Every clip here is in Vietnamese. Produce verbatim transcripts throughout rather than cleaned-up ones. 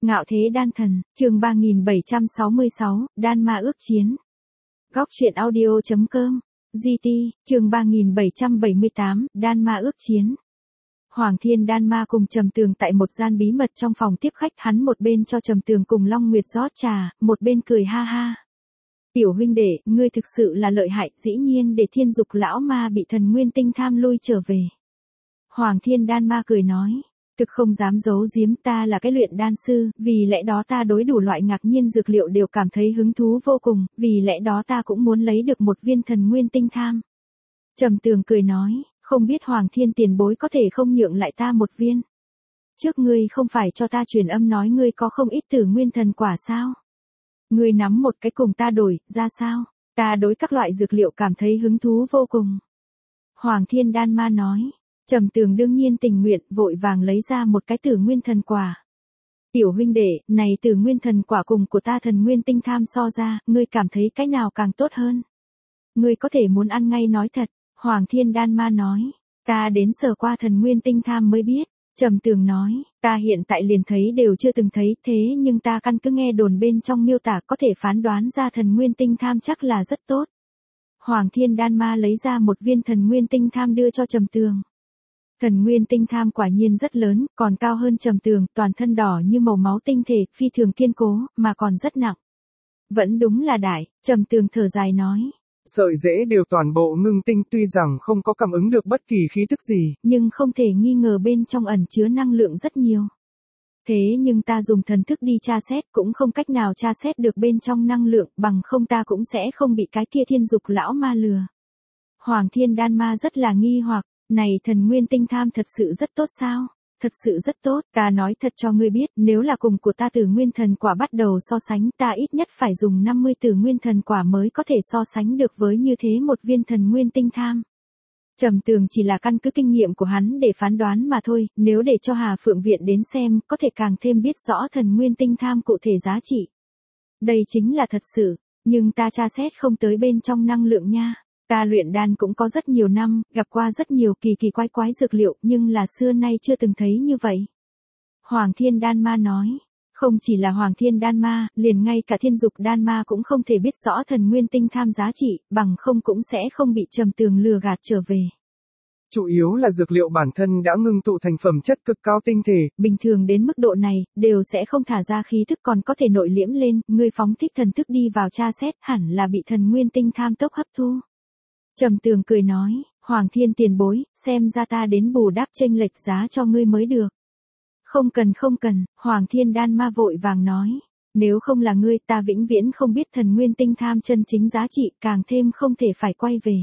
Ngạo thế đan thần, chương ba nghìn bảy trăm sáu mươi sáu, đan ma ước chiến. Góc truyện audio chấm com, giê tê, chương ba nghìn bảy trăm bảy mươi tám, đan ma ước chiến. Hoàng Thiên đan ma cùng Trầm Tường tại một gian bí mật trong phòng tiếp khách, hắn một bên cho Trầm Tường cùng Long Nguyệt rót trà, một bên cười ha ha. Tiểu huynh đệ, ngươi thực sự là lợi hại, dĩ nhiên để Thiên Dục lão ma bị thần nguyên tinh tham lui trở về. Hoàng Thiên đan ma cười nói. Thực không dám giấu giếm, ta là cái luyện đan sư, vì lẽ đó ta đối đủ loại ngạc nhiên dược liệu đều cảm thấy hứng thú vô cùng, vì lẽ đó ta cũng muốn lấy được một viên thần nguyên tinh tham. Trầm Tường cười nói, không biết Hoàng Thiên tiền bối có thể không nhượng lại ta một viên. Trước ngươi không phải cho ta truyền âm nói ngươi có không ít tử nguyên thần quả sao? Ngươi nắm một cái cùng ta đổi, ra sao? Ta đối các loại dược liệu cảm thấy hứng thú vô cùng. Hoàng Thiên đan ma nói. Trầm Tường đương nhiên tình nguyện, vội vàng lấy ra một cái tử nguyên thần quả. Tiểu huynh đệ, này tử nguyên thần quả cùng của ta thần nguyên tinh tham so ra, ngươi cảm thấy cái nào càng tốt hơn? Ngươi có thể muốn ăn ngay nói thật, Hoàng Thiên đan ma nói, ta đến sờ qua thần nguyên tinh tham mới biết. Trầm Tường nói, ta hiện tại liền thấy đều chưa từng thấy, thế nhưng ta căn cứ nghe đồn bên trong miêu tả có thể phán đoán ra thần nguyên tinh tham chắc là rất tốt. Hoàng Thiên đan ma lấy ra một viên thần nguyên tinh tham đưa cho Trầm Tường. Thần nguyên tinh tham quả nhiên rất lớn, còn cao hơn Trầm Tường, toàn thân đỏ như màu máu tinh thể, phi thường kiên cố, mà còn rất nặng. Vẫn đúng là đại, Trầm Tường thở dài nói. Sợi rễ đều toàn bộ ngưng tinh, tuy rằng không có cảm ứng được bất kỳ khí tức gì, nhưng không thể nghi ngờ bên trong ẩn chứa năng lượng rất nhiều. Thế nhưng ta dùng thần thức đi tra xét cũng không cách nào tra xét được bên trong năng lượng, bằng không ta cũng sẽ không bị cái kia Thiên Dục lão ma lừa. Hoàng Thiên đan ma rất là nghi hoặc. Này thần nguyên tinh tham thật sự rất tốt sao? Thật sự rất tốt, ta nói thật cho ngươi biết, nếu là cùng của ta tử nguyên thần quả bắt đầu so sánh, ta ít nhất phải dùng năm mươi tử nguyên thần quả mới có thể so sánh được với như thế một viên thần nguyên tinh tham. Trầm Tường chỉ là căn cứ kinh nghiệm của hắn để phán đoán mà thôi, nếu để cho Hà Phượng Viện đến xem, có thể càng thêm biết rõ thần nguyên tinh tham cụ thể giá trị. Đây chính là thật sự, nhưng ta tra xét không tới bên trong năng lượng nha. Ta luyện đan cũng có rất nhiều năm, gặp qua rất nhiều kỳ kỳ quái quái dược liệu, nhưng là xưa nay chưa từng thấy như vậy. Hoàng Thiên đan ma nói, không chỉ là Hoàng Thiên đan ma, liền ngay cả Thiên Dục đan ma cũng không thể biết rõ thần nguyên tinh tham giá trị, bằng không cũng sẽ không bị Trầm Tường lừa gạt trở về. Chủ yếu là dược liệu bản thân đã ngưng tụ thành phẩm chất cực cao tinh thể. Bình thường đến mức độ này, đều sẽ không thả ra khí thức còn có thể nội liễm lên, ngươi phóng thích thần thức đi vào tra xét hẳn là bị thần nguyên tinh tham tốc hấp thu. Trầm Tường cười nói, Hoàng Thiên tiền bối, xem ra ta đến bù đắp chênh lệch giá cho ngươi mới được. Không cần không cần, Hoàng Thiên đan ma vội vàng nói, nếu không là ngươi ta vĩnh viễn không biết thần nguyên tinh tham chân chính giá trị, càng thêm không thể phải quay về.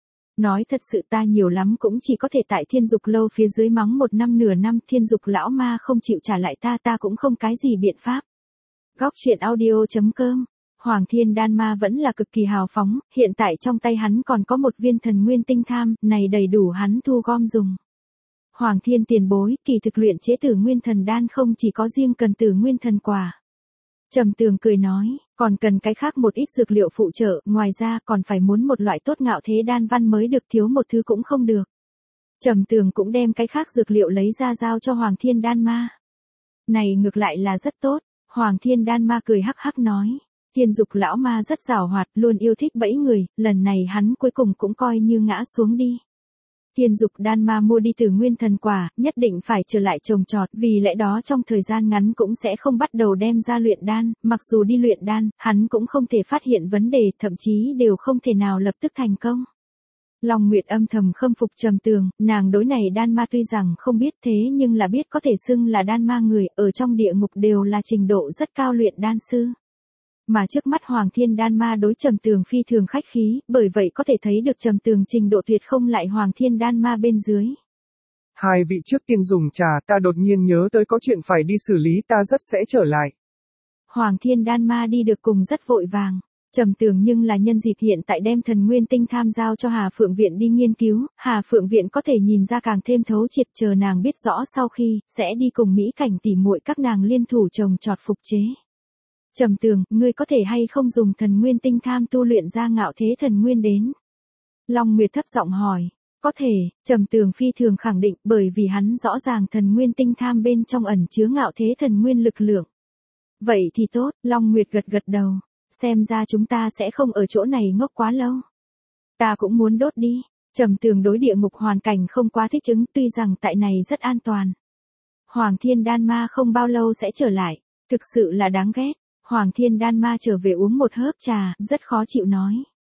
Nói thật sự ta nhiều lắm cũng chỉ có thể tại Thiên Dục lâu phía dưới mắng một năm nửa năm, Thiên Dục lão ma không chịu trả lại ta ta cũng không cái gì biện pháp. Góc truyện audio chấm com. Hoàng Thiên đan ma vẫn là cực kỳ hào phóng, hiện tại trong tay hắn còn có một viên thần nguyên tinh tham, này đầy đủ hắn thu gom dùng. Hoàng Thiên tiền bối, kỳ thực luyện chế tử nguyên thần đan không chỉ có riêng cần tử nguyên thần quả. Trầm Tường cười nói, còn cần cái khác một ít dược liệu phụ trợ, ngoài ra còn phải muốn một loại tốt ngạo thế đan văn mới được, thiếu một thứ cũng không được. Trầm Tường cũng đem cái khác dược liệu lấy ra giao cho Hoàng Thiên đan ma. Này ngược lại là rất tốt, Hoàng Thiên đan ma cười hắc hắc nói. Thiên Dục lão ma rất giàu hoạt, luôn yêu thích bẫy người, lần này hắn cuối cùng cũng coi như ngã xuống đi. Thiên Dục đan ma mua đi tử nguyên thần quả, nhất định phải trở lại trồng trọt, vì lẽ đó trong thời gian ngắn cũng sẽ không bắt đầu đem ra luyện đan, mặc dù đi luyện đan, hắn cũng không thể phát hiện vấn đề, thậm chí đều không thể nào lập tức thành công. Long Nguyệt âm thầm khâm phục Trầm Tường, nàng đối này đan ma tuy rằng không biết thế nhưng là biết có thể xưng là đan ma người, ở trong địa ngục đều là trình độ rất cao luyện đan sư. Mà trước mắt Hoàng Thiên đan ma đối Trầm Tường phi thường khách khí, bởi vậy có thể thấy được Trầm Tường trình độ tuyệt không lại Hoàng Thiên đan ma bên dưới. Hai vị trước tiên dùng trà, ta đột nhiên nhớ tới có chuyện phải đi xử lý, ta rất sẽ trở lại. Hoàng Thiên đan ma đi được cùng rất vội vàng. Trầm Tường nhưng là nhân dịp hiện tại đem thần nguyên tinh tham giao cho Hà Phượng Viện đi nghiên cứu, Hà Phượng Viện có thể nhìn ra càng thêm thấu triệt, chờ nàng biết rõ sau khi, sẽ đi cùng Mỹ Cảnh tỉ muội các nàng liên thủ trồng trọt phục chế. Trầm Tường, ngươi có thể hay không dùng thần nguyên tinh tham tu luyện ra ngạo thế thần nguyên đến? Long Nguyệt thấp giọng hỏi. Có thể, Trầm Tường phi thường khẳng định, bởi vì hắn rõ ràng thần nguyên tinh tham bên trong ẩn chứa ngạo thế thần nguyên lực lượng. Vậy thì tốt, Long Nguyệt gật gật đầu. Xem ra chúng ta sẽ không ở chỗ này ngốc quá lâu. Ta cũng muốn đốt đi. Trầm Tường đối địa ngục hoàn cảnh không quá thích ứng, tuy rằng tại này rất an toàn. Hoàng Thiên Đan Ma không bao lâu sẽ trở lại, thực sự là đáng ghét. Hoàng Thiên Đan Ma trở về uống một hớp trà, rất khó chịu nói.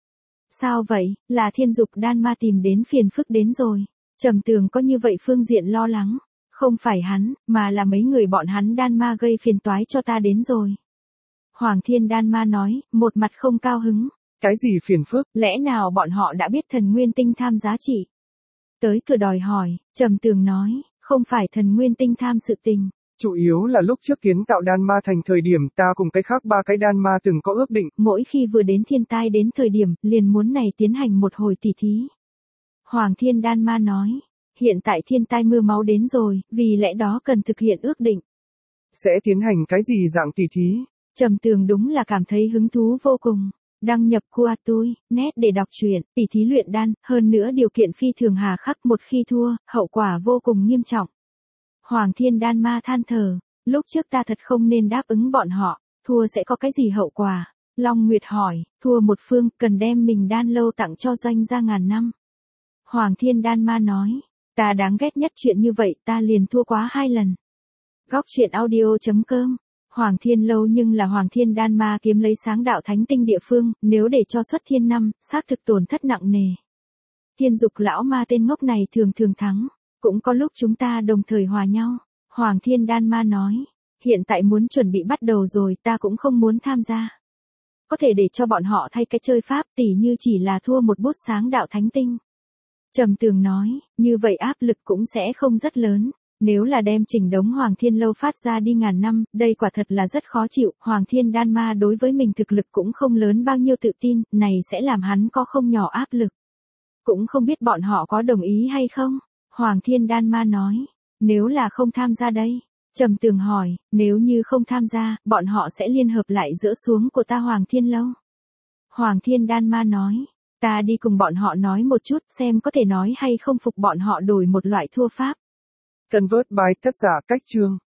Sao vậy, là Thiên Dục Đan Ma tìm đến phiền phức đến rồi. Trầm Tường có như vậy phương diện lo lắng. Không phải hắn, mà là mấy người bọn hắn Đan Ma gây phiền toái cho ta đến rồi. Hoàng Thiên Đan Ma nói, một mặt không cao hứng. Cái gì phiền phức? Lẽ nào bọn họ đã biết thần nguyên tinh tham giá trị? Tới cửa đòi hỏi, Trầm Tường nói, không phải thần nguyên tinh tham sự tình. Chủ yếu là lúc trước kiến tạo đan ma thành thời điểm ta cùng cái khác ba cái đan ma từng có ước định. Mỗi khi vừa đến thiên tai đến thời điểm, liền muốn này tiến hành một hồi tỉ thí. Hoàng Thiên Đan Ma nói, hiện tại thiên tai mưa máu đến rồi, vì lẽ đó cần thực hiện ước định. Sẽ tiến hành cái gì dạng tỉ thí? Trầm Tường đúng là cảm thấy hứng thú vô cùng. Đăng nhập Kuatui, net để đọc truyện, tỉ thí luyện đan, hơn nữa điều kiện phi thường hà khắc, một khi thua, hậu quả vô cùng nghiêm trọng. Hoàng Thiên Đan Ma than thở, lúc trước ta thật không nên đáp ứng bọn họ, thua sẽ có cái gì hậu quả? Long Nguyệt hỏi, thua một phương, cần đem mình đan lâu tặng cho doanh gia ngàn năm. Hoàng Thiên Đan Ma nói, ta đáng ghét nhất chuyện như vậy, ta liền thua quá hai lần. Góc truyện audio chấm com. Hoàng Thiên Lâu nhưng là Hoàng Thiên Đan Ma kiếm lấy sáng đạo thánh tinh địa phương, nếu để cho xuất thiên năm, xác thực tổn thất nặng nề. Thiên Dục lão ma tên ngốc này thường thường thắng, cũng có lúc chúng ta đồng thời hòa nhau. Hoàng Thiên Đan Ma nói, hiện tại muốn chuẩn bị bắt đầu rồi, ta cũng không muốn tham gia. Có thể để cho bọn họ thay cái chơi pháp, tỉ như chỉ là thua một bút sáng đạo thánh tinh. Trầm Tường nói, như vậy áp lực cũng sẽ không rất lớn. Nếu là đem chỉnh đống Hoàng Thiên Lâu phát ra đi ngàn năm, đây quả thật là rất khó chịu. Hoàng Thiên Đan Ma đối với mình thực lực cũng không lớn bao nhiêu tự tin, này sẽ làm hắn có không nhỏ áp lực. Cũng không biết bọn họ có đồng ý hay không? Hoàng Thiên Đan Ma nói, nếu là không tham gia đây. Trầm Tường hỏi, nếu như không tham gia, bọn họ sẽ liên hợp lại dỡ xuống của ta Hoàng Thiên Lâu. Hoàng Thiên Đan Ma nói, ta đi cùng bọn họ nói một chút, xem có thể nói hay không phục bọn họ đổi một loại thua pháp. Convert by tác giả cách chương.